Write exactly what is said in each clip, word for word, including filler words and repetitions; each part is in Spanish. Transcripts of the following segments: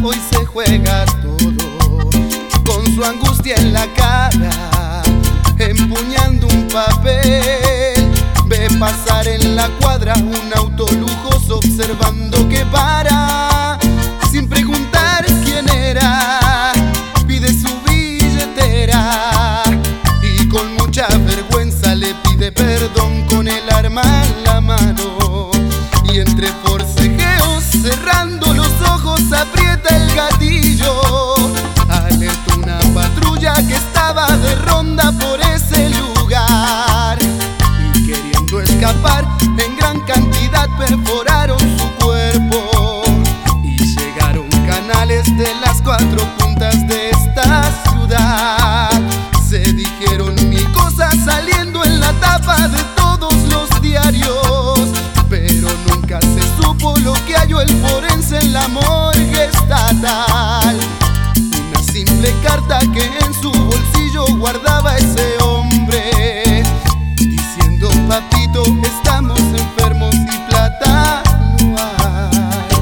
hoy se juega todo, con su angustia en la cara, empuñando un papel. Ve pasar en la cuadra un auto lujoso, observando que para, sin preguntar quién era, pide su billetera y con mucha vergüenza le pide perdón con el arma en la mano. Y entre forcejeos, cerrando los ojos, aprieta el gatillo. Alerta una patrulla que estaba de ronda por ese lugar, y queriendo escapar, en gran cantidad perforaron su cuerpo y llegaron canales de las cuatro puntas de esta ciudad. Se dijeron mil cosas saliendo en la tapa de todos los diarios, pero nunca se supo lo que halló el forense en la morgue estatal. Una simple carta que en su bolsillo guardaba ese hombre, diciendo: papito, estamos enfermos y plata no hay.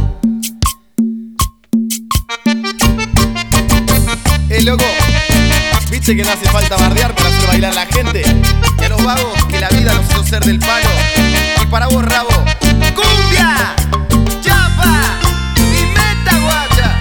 ¡Eh, loco! ¿Viste que no hace falta bardear para hacer bailar a la gente? Y a los vagos que la vida nos hizo ser del palo. Y para vos, rabo, ¡cumbia! ¡Chapa! ¡Y meta, guacha!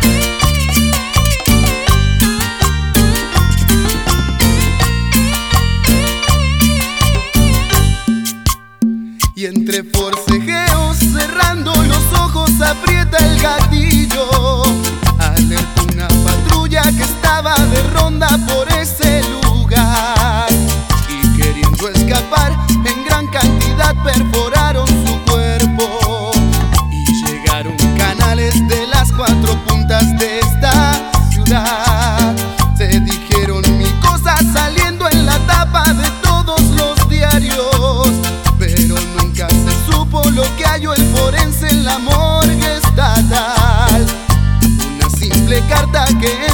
Y entre forcejeos, cerrando los ojos, aprieta el gatillo. Alerta una patrulla que estaba de ronda por ese lugar, y queriendo escapar, en gran cantidad perforaron su cuerpo y llegaron canales de las cuatro puntas de esta ciudad. Se dijeron mil cosas saliendo en la tapa de todos los diarios, pero nunca se supo lo que halló el forense en la morgue estatal. Una simple carta que